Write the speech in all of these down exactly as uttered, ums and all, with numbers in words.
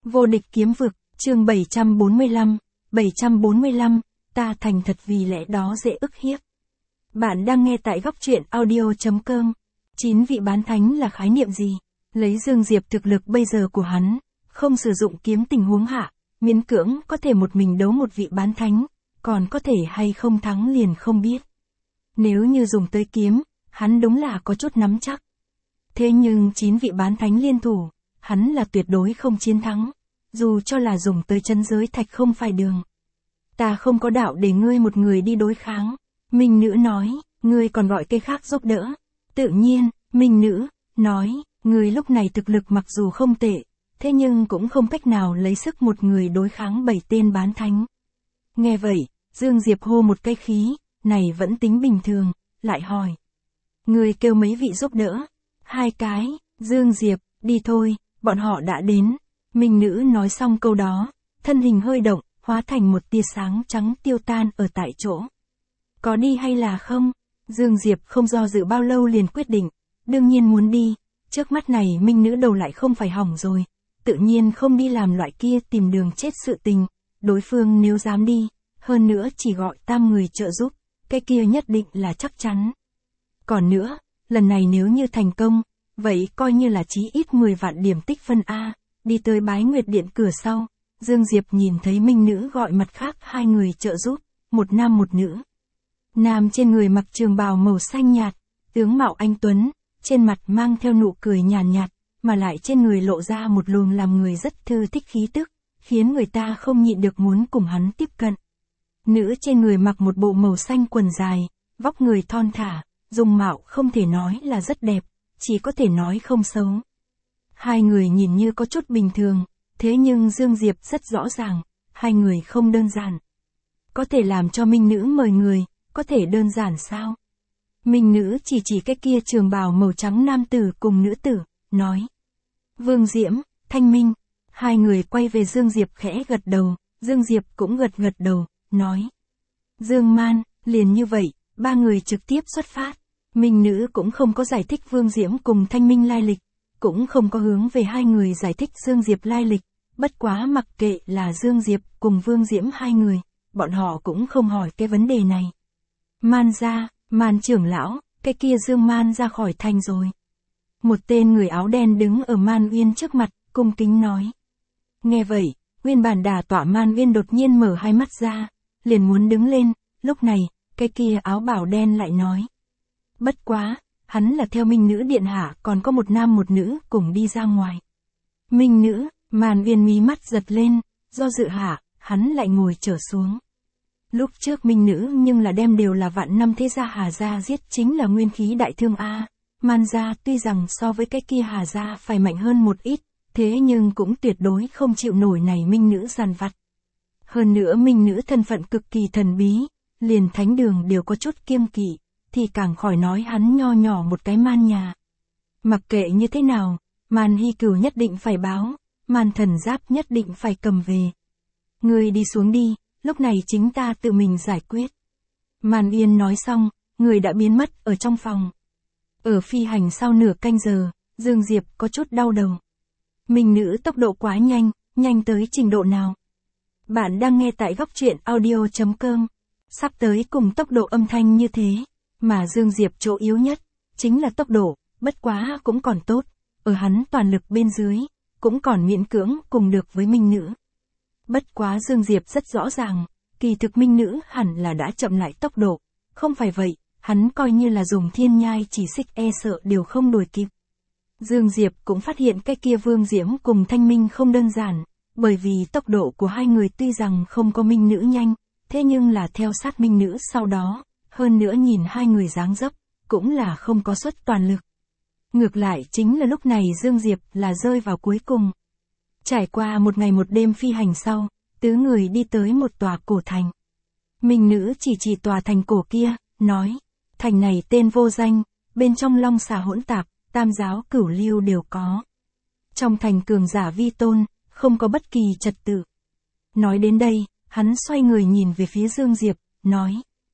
Vô địch kiếm vực, chương bảy trăm bốn mươi lăm, bảy trăm bốn mươi lăm, ta thành thật vì lẽ đó dễ ức hiếp. Bạn đang nghe tại góc truyện audio chấm com. Chín vị bán thánh là khái niệm gì? Lấy Dương Diệp thực lực bây giờ của hắn, không sử dụng kiếm tình huống hạ, miễn cưỡng có thể một mình đấu một vị bán thánh, còn có thể hay không thắng liền không biết. Nếu như dùng tới kiếm, hắn đúng là có chút nắm chắc. Thế nhưng chín vị bán thánh liên thủ, hắn là tuyệt đối không chiến thắng, dù cho là dùng tới chân giới thạch không phải đường. Ta không có đạo để ngươi một người đi đối kháng. Minh nữ nói, ngươi còn gọi cây khác giúp đỡ. Tự nhiên, Minh nữ, nói, ngươi lúc này thực lực mặc dù không tệ, thế nhưng cũng không cách nào lấy sức một người đối kháng bảy tên bán thánh. Nghe vậy, Dương Diệp hô một cái khí, này vẫn tính bình thường, lại hỏi. Ngươi kêu mấy vị giúp đỡ? Hai cái, Dương Diệp, đi thôi, bọn họ đã đến. Minh nữ nói xong câu đó, thân hình hơi động, hóa thành một tia sáng trắng tiêu tan ở tại chỗ. Có đi hay là không? Dương Diệp không do dự bao lâu liền quyết định, đương nhiên muốn đi, trước mắt này Minh nữ đầu lại không phải hỏng rồi, tự nhiên không đi làm loại kia tìm đường chết sự tình, đối phương nếu dám đi, hơn nữa chỉ gọi tam người trợ giúp, cái kia nhất định là chắc chắn. Còn nữa, lần này nếu như thành công, vậy coi như là chí ít mười vạn điểm tích phân A, đi tới Bái Nguyệt Điện cửa sau, Dương Diệp nhìn thấy Minh nữ gọi mặt khác hai người trợ giúp, một nam một nữ. Nam trên người mặc trường bào màu xanh nhạt, tướng mạo anh tuấn, trên mặt mang theo nụ cười nhàn nhạt, nhạt, mà lại trên người lộ ra một luồng làm người rất thư thích khí tức, khiến người ta không nhịn được muốn cùng hắn tiếp cận. Nữ trên người mặc một bộ màu xanh quần dài, vóc người thon thả, dung mạo không thể nói là rất đẹp, chỉ có thể nói không xấu. Hai người nhìn như có chút bình thường, thế nhưng Dương Diệp rất rõ ràng, hai người không đơn giản. Có thể làm cho Minh nữ mời người, có thể đơn giản sao? Minh nữ chỉ chỉ cái kia trường bào màu trắng nam tử cùng nữ tử, nói. Vương Diễm, Thanh Minh, hai người quay về Dương Diệp khẽ gật đầu, Dương Diệp cũng gật gật đầu, nói. Dương Man, liền như vậy, ba người trực tiếp xuất phát. Minh nữ cũng không có giải thích Vương Diễm cùng Thanh Minh lai lịch, cũng không có hướng về hai người giải thích Dương Diệp lai lịch, bất quá mặc kệ là Dương Diệp cùng Vương Diễm hai người, bọn họ cũng không hỏi cái vấn đề này. Man ra, Man trưởng lão, cái kia Dương Man ra khỏi thành rồi. Một tên người áo đen đứng ở Man Uyên trước mặt, cung kính nói. Nghe vậy, nguyên bản đà tọa Man Uyên đột nhiên mở hai mắt ra, liền muốn đứng lên, lúc này, cái kia áo bào đen lại nói. Bất quá, hắn là theo Minh nữ điện hạ còn có một nam một nữ cùng đi ra ngoài. Minh nữ, Man Uyên mí mắt giật lên, do dự hạ, hắn lại ngồi trở xuống. Lúc trước Minh nữ nhưng là đem đều là vạn năm thế gia Hà gia giết chính là nguyên khí đại thương A. Man gia tuy rằng so với cái kia Hà gia phải mạnh hơn một ít, thế nhưng cũng tuyệt đối không chịu nổi này Minh nữ giàn vặt. Hơn nữa Minh nữ thân phận cực kỳ thần bí, liền thánh đường đều có chút kiêng kỵ, thì càng khỏi nói hắn nho nhỏ một cái Man nhà. Mặc kệ như thế nào, Man Hy Cửu nhất định phải báo, Man thần giáp nhất định phải cầm về. Người đi xuống đi. Lúc này chính ta tự mình giải quyết. Man Uyên nói xong, người đã biến mất ở trong phòng. Ở phi hành sau nửa canh giờ, Dương Diệp có chút đau đầu. Minh nữ tốc độ quá nhanh, nhanh tới trình độ nào? Bạn đang nghe tại góc truyện audio chấm com. Sắp tới cùng tốc độ âm thanh như thế, mà Dương Diệp chỗ yếu nhất, chính là tốc độ, bất quá cũng còn tốt, ở hắn toàn lực bên dưới, cũng còn miễn cưỡng cùng được với Minh nữ. Bất quá Dương Diệp rất rõ ràng, kỳ thực Minh nữ hẳn là đã chậm lại tốc độ, không phải vậy, hắn coi như là dùng thiên nhai chỉ xích e sợ đều không đuổi kịp. Dương Diệp cũng phát hiện cái kia Vương Diễm cùng Thanh Minh không đơn giản, bởi vì tốc độ của hai người tuy rằng không có Minh nữ nhanh, thế nhưng là theo sát Minh nữ sau đó, hơn nữa nhìn hai người dáng dấp, cũng là không có suất toàn lực. Ngược lại chính là lúc này Dương Diệp là rơi vào cuối cùng. Trải qua một ngày một đêm phi hành sau, tứ người đi tới một tòa cổ thành. Minh nữ chỉ chỉ tòa thành cổ kia, nói, thành này tên vô danh, bên trong long xà hỗn tạp, tam giáo cửu lưu đều có. Trong thành cường giả vi tôn, không có bất kỳ trật tự. Nói đến đây, hắn xoay người nhìn về phía Dương Diệp, nói,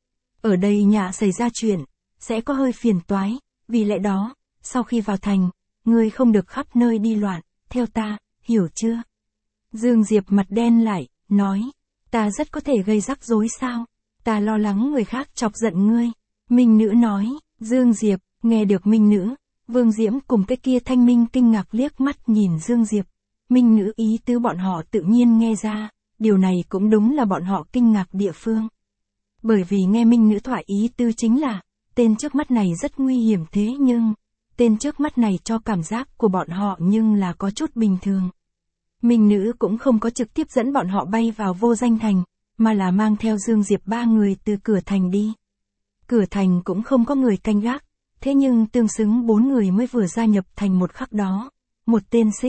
ở đây nhà xảy ra chuyện, sẽ có hơi phiền toái, vì lẽ đó, sau khi vào thành, ngươi không được khắp nơi đi loạn, theo ta. Hiểu chưa? Dương Diệp mặt đen lại, nói, ta rất có thể gây rắc rối sao? Ta lo lắng người khác chọc giận ngươi. Minh nữ nói, Dương Diệp, nghe được minh nữ, Vương Diễm cùng cái kia Thanh Minh kinh ngạc liếc mắt nhìn Dương Diệp. Minh nữ ý tứ bọn họ tự nhiên nghe ra, điều này cũng đúng là bọn họ kinh ngạc địa phương. Bởi vì nghe minh nữ thoại ý tứ chính là, tên trước mắt này rất nguy hiểm thế nhưng, tên trước mắt này cho cảm giác của bọn họ nhưng là có chút bình thường. Minh nữ cũng không có trực tiếp dẫn bọn họ bay vào vô danh thành, mà là mang theo Dương Diệp ba người từ cửa thành đi. Cửa thành cũng không có người canh gác, thế nhưng tương xứng bốn người mới vừa gia nhập thành một khắc đó, một tên xích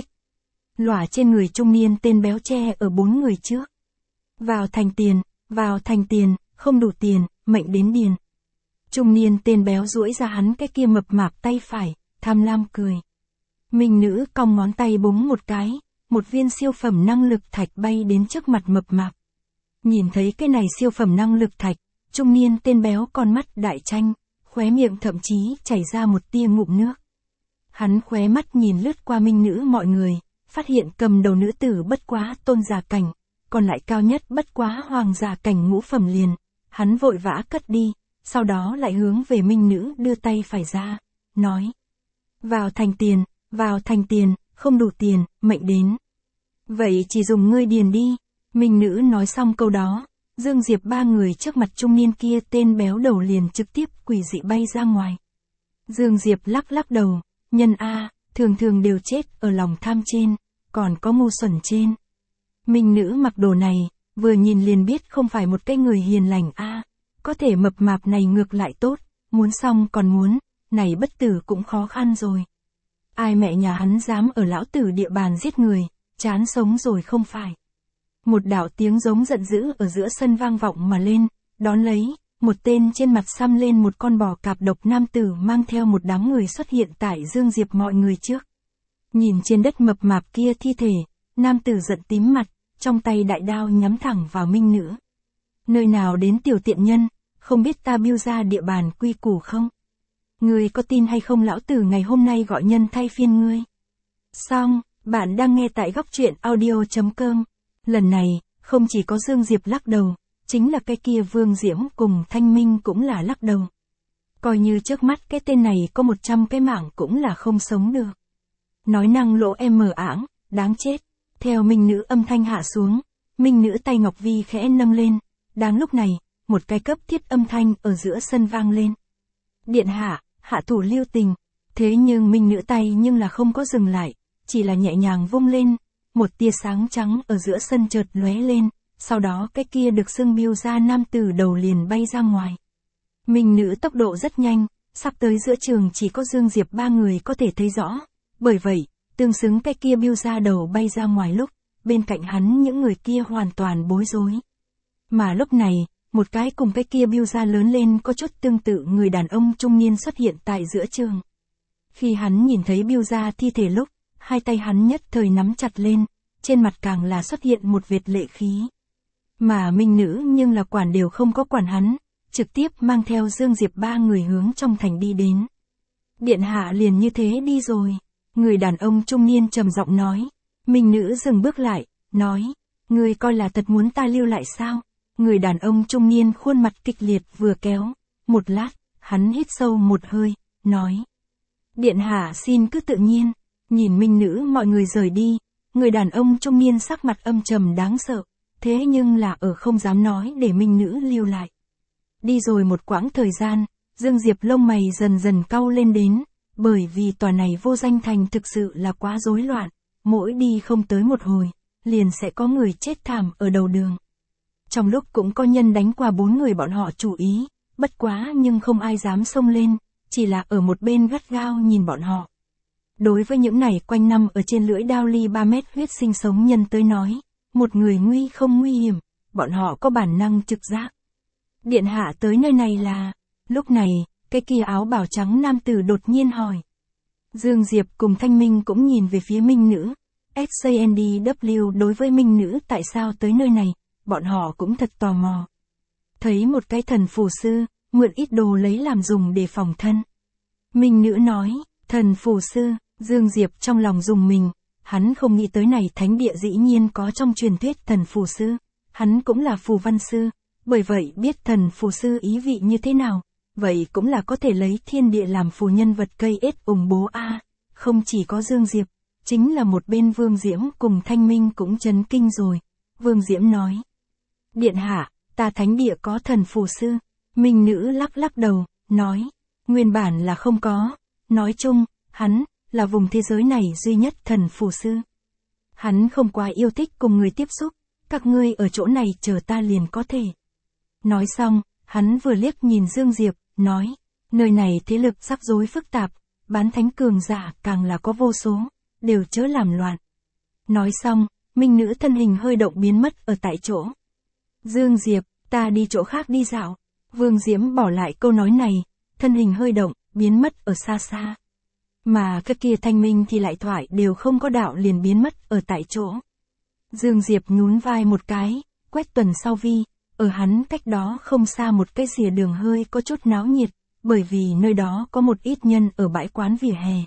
lỏa trên người trung niên tên béo che ở bốn người trước. Vào thành tiền, vào thành tiền, không đủ tiền, mệnh đến điền. Trung niên tên béo duỗi ra hắn cái kia mập mạp tay phải, tham lam cười. Minh nữ cong ngón tay búng một cái, một viên siêu phẩm năng lực thạch bay đến trước mặt mập mạp. Nhìn thấy cái này siêu phẩm năng lực thạch, trung niên tên béo con mắt đại tranh, khóe miệng thậm chí chảy ra một tia ngụm nước. Hắn khóe mắt nhìn lướt qua minh nữ mọi người, phát hiện cầm đầu nữ tử bất quá tôn giả cảnh, còn lại cao nhất bất quá hoàng giả cảnh ngũ phẩm liền. Hắn vội vã cất đi, sau đó lại hướng về minh nữ đưa tay phải ra, nói. Vào thành tiền, vào thành tiền, không đủ tiền, mệnh đến. Vậy chỉ dùng ngươi điền đi. Minh nữ nói xong câu đó, Dương Diệp ba người trước mặt trung niên kia tên béo đầu liền trực tiếp quỷ dị bay ra ngoài. Dương Diệp lắc lắc đầu, nhân A, thường thường đều chết ở lòng tham trên, còn có ngu xuẩn trên. Minh nữ mặc đồ này, vừa nhìn liền biết không phải một cái người hiền lành A, có thể mập mạp này ngược lại tốt, muốn xong còn muốn, này bất tử cũng khó khăn rồi. Ai mẹ nhà hắn dám ở lão tử địa bàn giết người, chán sống rồi không phải. Một đạo tiếng giống giận dữ ở giữa sân vang vọng mà lên, đón lấy, một tên trên mặt xăm lên một con bò cạp độc nam tử mang theo một đám người xuất hiện tại Dương Diệp mọi người trước. Nhìn trên đất mập mạp kia thi thể, nam tử giận tím mặt, trong tay đại đao nhắm thẳng vào minh nữ. Nơi nào đến tiểu tiện nhân, không biết ta biêu ra địa bàn quy củ không? Ngươi có tin hay không lão tử ngày hôm nay gọi nhân thay phiên ngươi? Xong, bạn đang nghe tại góc truyện audio chấm com. Lần này, không chỉ có Dương Diệp lắc đầu, chính là cái kia Vương Diễm cùng Thanh Minh cũng là lắc đầu. Coi như trước mắt cái tên này có một trăm cái mạng cũng là không sống được. Nói năng lỗ em mờ ảng, đáng chết. Theo minh nữ âm thanh hạ xuống, minh nữ tay ngọc vi khẽ nâng lên. Đáng lúc này, một cái cấp thiết âm thanh ở giữa sân vang lên. Điện hạ, hạ thủ lưu tình. Thế nhưng minh nữ tay nhưng là không có dừng lại, chỉ là nhẹ nhàng vung lên. Một tia sáng trắng ở giữa sân chợt lóe lên, sau đó cái kia được xưng biêu ra nam tử đầu liền bay ra ngoài. Minh nữ tốc độ rất nhanh, sắp tới giữa trường chỉ có Dương Diệp ba người có thể thấy rõ. Bởi vậy, tương xứng cái kia biêu ra đầu bay ra ngoài lúc, bên cạnh hắn những người kia hoàn toàn bối rối. Mà lúc này, một cái cùng cái kia biêu ra lớn lên có chút tương tự người đàn ông trung niên xuất hiện tại giữa trường. Khi hắn nhìn thấy biêu ra thi thể lúc, hai tay hắn nhất thời nắm chặt lên, trên mặt càng là xuất hiện một vệt lệ khí. Mà minh nữ nhưng là quản đều không có quản hắn, trực tiếp mang theo Dương Diệp ba người hướng trong thành đi đến. Điện hạ liền như thế đi rồi. Người đàn ông trung niên trầm giọng nói. Minh nữ dừng bước lại, nói, ngươi coi là thật muốn ta lưu lại sao? Người đàn ông trung niên khuôn mặt kịch liệt vừa kéo. Một lát, hắn hít sâu một hơi, nói. Điện hạ xin cứ tự nhiên. Nhìn minh nữ mọi người rời đi, người đàn ông trung niên sắc mặt âm trầm đáng sợ, thế nhưng là ở không dám nói để minh nữ lưu lại. Đi rồi một quãng thời gian, Dương Diệp lông mày dần dần cau lên đến, bởi vì tòa này vô danh thành thực sự là quá rối loạn, mỗi đi không tới một hồi, liền sẽ có người chết thảm ở đầu đường. Trong lúc cũng có nhân đánh qua bốn người bọn họ chủ ý, bất quá nhưng không ai dám xông lên, chỉ là ở một bên gắt gao nhìn bọn họ. Đối với những này quanh năm ở trên lưỡi đao ly ba mét huyết sinh sống nhân tới nói, một người nguy không nguy hiểm, bọn họ có bản năng trực giác. Điện hạ tới nơi này là, lúc này, cái kia áo bào trắng nam tử đột nhiên hỏi. Dương Diệp cùng Thanh Minh cũng nhìn về phía minh nữ, ét xê en đê vê đối với minh nữ tại sao tới nơi này, bọn họ cũng thật tò mò. Thấy một cái thần phù sư, mượn ít đồ lấy làm dùng để phòng thân. Minh nữ nói, thần phù sư. Dương Diệp trong lòng dùng mình, hắn không nghĩ tới này thánh địa dĩ nhiên có trong truyền thuyết thần phù sư. Hắn cũng là phù văn sư, bởi vậy biết thần phù sư ý vị như thế nào, vậy cũng là có thể lấy thiên địa làm phù nhân vật cây ết ủng bố a. Không chỉ có Dương Diệp, chính là một bên Vương Diễm cùng Thanh Minh cũng chấn kinh rồi. Vương Diễm nói: Điện hạ, ta thánh địa có thần phù sư. Minh nữ lắc lắc đầu, nói: Nguyên bản là không có. Nói chung, hắn là vùng thế giới này duy nhất thần phù sư. Hắn không quá yêu thích cùng người tiếp xúc, các ngươi ở chỗ này chờ ta liền có thể. Nói xong, hắn vừa liếc nhìn Dương Diệp, nói: Nơi này thế lực rắc rối phức tạp, bán thánh cường giả càng là có vô số, đều chớ làm loạn. Nói xong, Minh nữ thân hình hơi động biến mất ở tại chỗ. Dương Diệp, ta đi chỗ khác đi dạo. Vương Diễm bỏ lại câu nói này, thân hình hơi động, biến mất ở xa xa. Mà cái kia Thanh Minh thì lại thoại đều không có đạo liền biến mất ở tại chỗ. Dương Diệp nhún vai một cái, quét tuần sau vi, ở hắn cách đó không xa một cái rìa đường hơi có chút náo nhiệt, bởi vì nơi đó có một ít nhân ở bãi quán vỉa hè.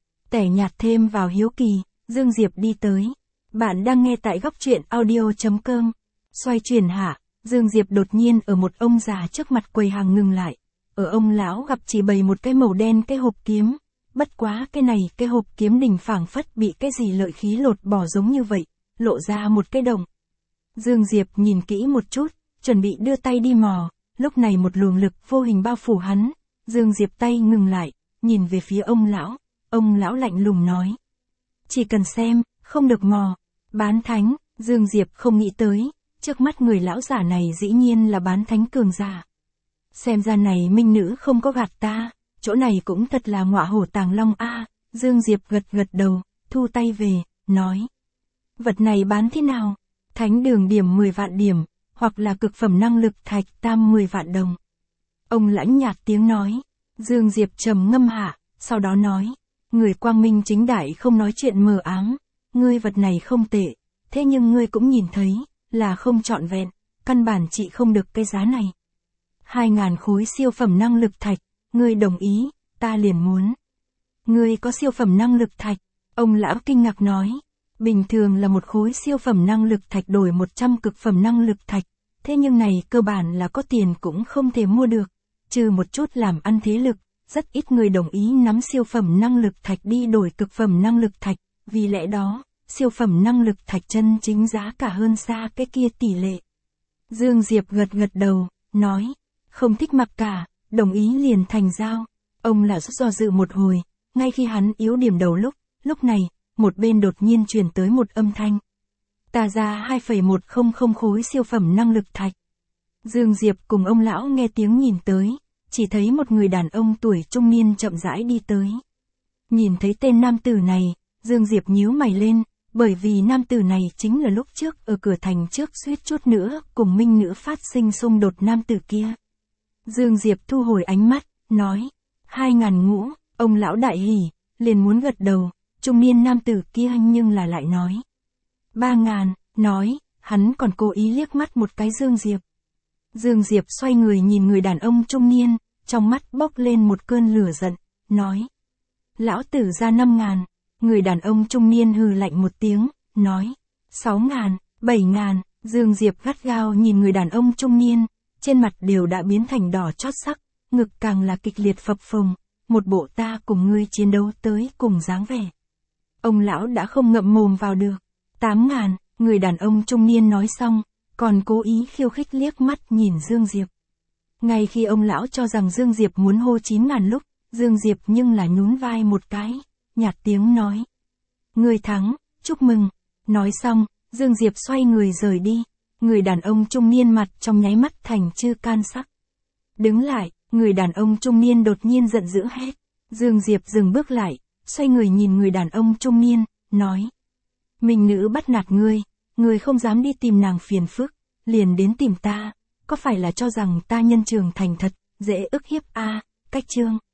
Tẻ nhạt thêm vào hiếu kỳ, Dương Diệp đi tới. Bạn đang nghe tại góc truyện audio chấm com. Xoay chuyển hạ, Dương Diệp đột nhiên ở một ông già trước mặt quầy hàng ngừng lại. Ở ông lão gặp chỉ bày một cái màu đen cái hộp kiếm. Bất quá cái này cái hộp kiếm đỉnh phảng phất bị cái gì lợi khí lột bỏ giống như vậy, lộ ra một cái đồng. Dương Diệp nhìn kỹ một chút, chuẩn bị đưa tay đi mò, lúc này một luồng lực vô hình bao phủ hắn. Dương Diệp tay ngừng lại, nhìn về phía ông lão, ông lão lạnh lùng nói: Chỉ cần xem, không được mò. Bán thánh, Dương Diệp không nghĩ tới, trước mắt người lão giả này dĩ nhiên là bán thánh cường giả. Xem ra này Minh nữ không có gạt ta, chỗ này cũng thật là ngọa hổ tàng long a. Dương Diệp gật gật đầu, thu tay về, nói: Vật này bán thế nào? Thánh đường điểm mười vạn điểm, hoặc là cực phẩm năng lực thạch tam mười vạn đồng. Ông lãnh nhạt tiếng nói. Dương Diệp trầm ngâm hạ, sau đó nói: Người quang minh chính đại không nói chuyện mờ ám, ngươi vật này không tệ, thế nhưng ngươi cũng nhìn thấy, là không trọn vẹn, căn bản trị không được cái giá này. Hai ngàn khối siêu phẩm năng lực thạch, ngươi đồng ý, ta liền muốn. Ngươi có siêu phẩm năng lực thạch? Ông lão kinh ngạc nói. Bình thường là một khối siêu phẩm năng lực thạch đổi một trăm cực phẩm năng lực thạch, thế nhưng này cơ bản là có tiền cũng không thể mua được, trừ một chút làm ăn thế lực, rất ít người đồng ý nắm siêu phẩm năng lực thạch đi đổi cực phẩm năng lực thạch, vì lẽ đó, siêu phẩm năng lực thạch chân chính giá cả hơn xa cái kia tỷ lệ. Dương Diệp gật gật đầu, nói: Không thích mặc cả, đồng ý liền thành giao. Ông lão do dự một hồi, ngay khi hắn yếu điểm đầu lúc, lúc này, một bên đột nhiên truyền tới một âm thanh. Ta ra hai phẩy một không không khối siêu phẩm năng lực thạch. Dương Diệp cùng ông lão nghe tiếng nhìn tới, chỉ thấy một người đàn ông tuổi trung niên chậm rãi đi tới. Nhìn thấy tên nam tử này, Dương Diệp nhíu mày lên, bởi vì nam tử này chính là lúc trước ở cửa thành trước suýt chút nữa cùng Minh nữ phát sinh xung đột nam tử kia. Dương Diệp thu hồi ánh mắt, nói: Hai ngàn ngũ. Ông lão đại hỉ, liền muốn gật đầu, trung niên nam tử kia nhưng là lại nói: Ba ngàn. Nói, hắn còn cố ý liếc mắt một cái Dương Diệp. Dương Diệp xoay người nhìn người đàn ông trung niên, trong mắt bốc lên một cơn lửa giận, nói: Lão tử ra năm ngàn. Người đàn ông trung niên hừ lạnh một tiếng, nói: Sáu ngàn, bảy ngàn. Dương Diệp gắt gao nhìn người đàn ông trung niên, trên mặt đều đã biến thành đỏ chót sắc, ngực càng là kịch liệt phập phồng, một bộ ta cùng ngươi chiến đấu tới cùng dáng vẻ. Ông lão đã không ngậm mồm vào được. Tám ngàn, người đàn ông trung niên nói xong, còn cố ý khiêu khích liếc mắt nhìn Dương Diệp. Ngay khi ông lão cho rằng Dương Diệp muốn hô chín ngàn lúc, Dương Diệp nhưng là nhún vai một cái, nhạt tiếng nói: Ngươi thắng, chúc mừng. Nói xong, Dương Diệp xoay người rời đi, người đàn ông trung niên mặt trong nháy mắt thành chư can sắc. Đứng lại, người đàn ông trung niên đột nhiên giận dữ hét. Dương Diệp dừng bước lại, xoay người nhìn người đàn ông trung niên, nói: Minh nữ bắt nạt ngươi, ngươi không dám đi tìm nàng phiền phức, liền đến tìm ta, có phải là cho rằng ta nhân trường thành thật, dễ ức hiếp a? À, cách chương.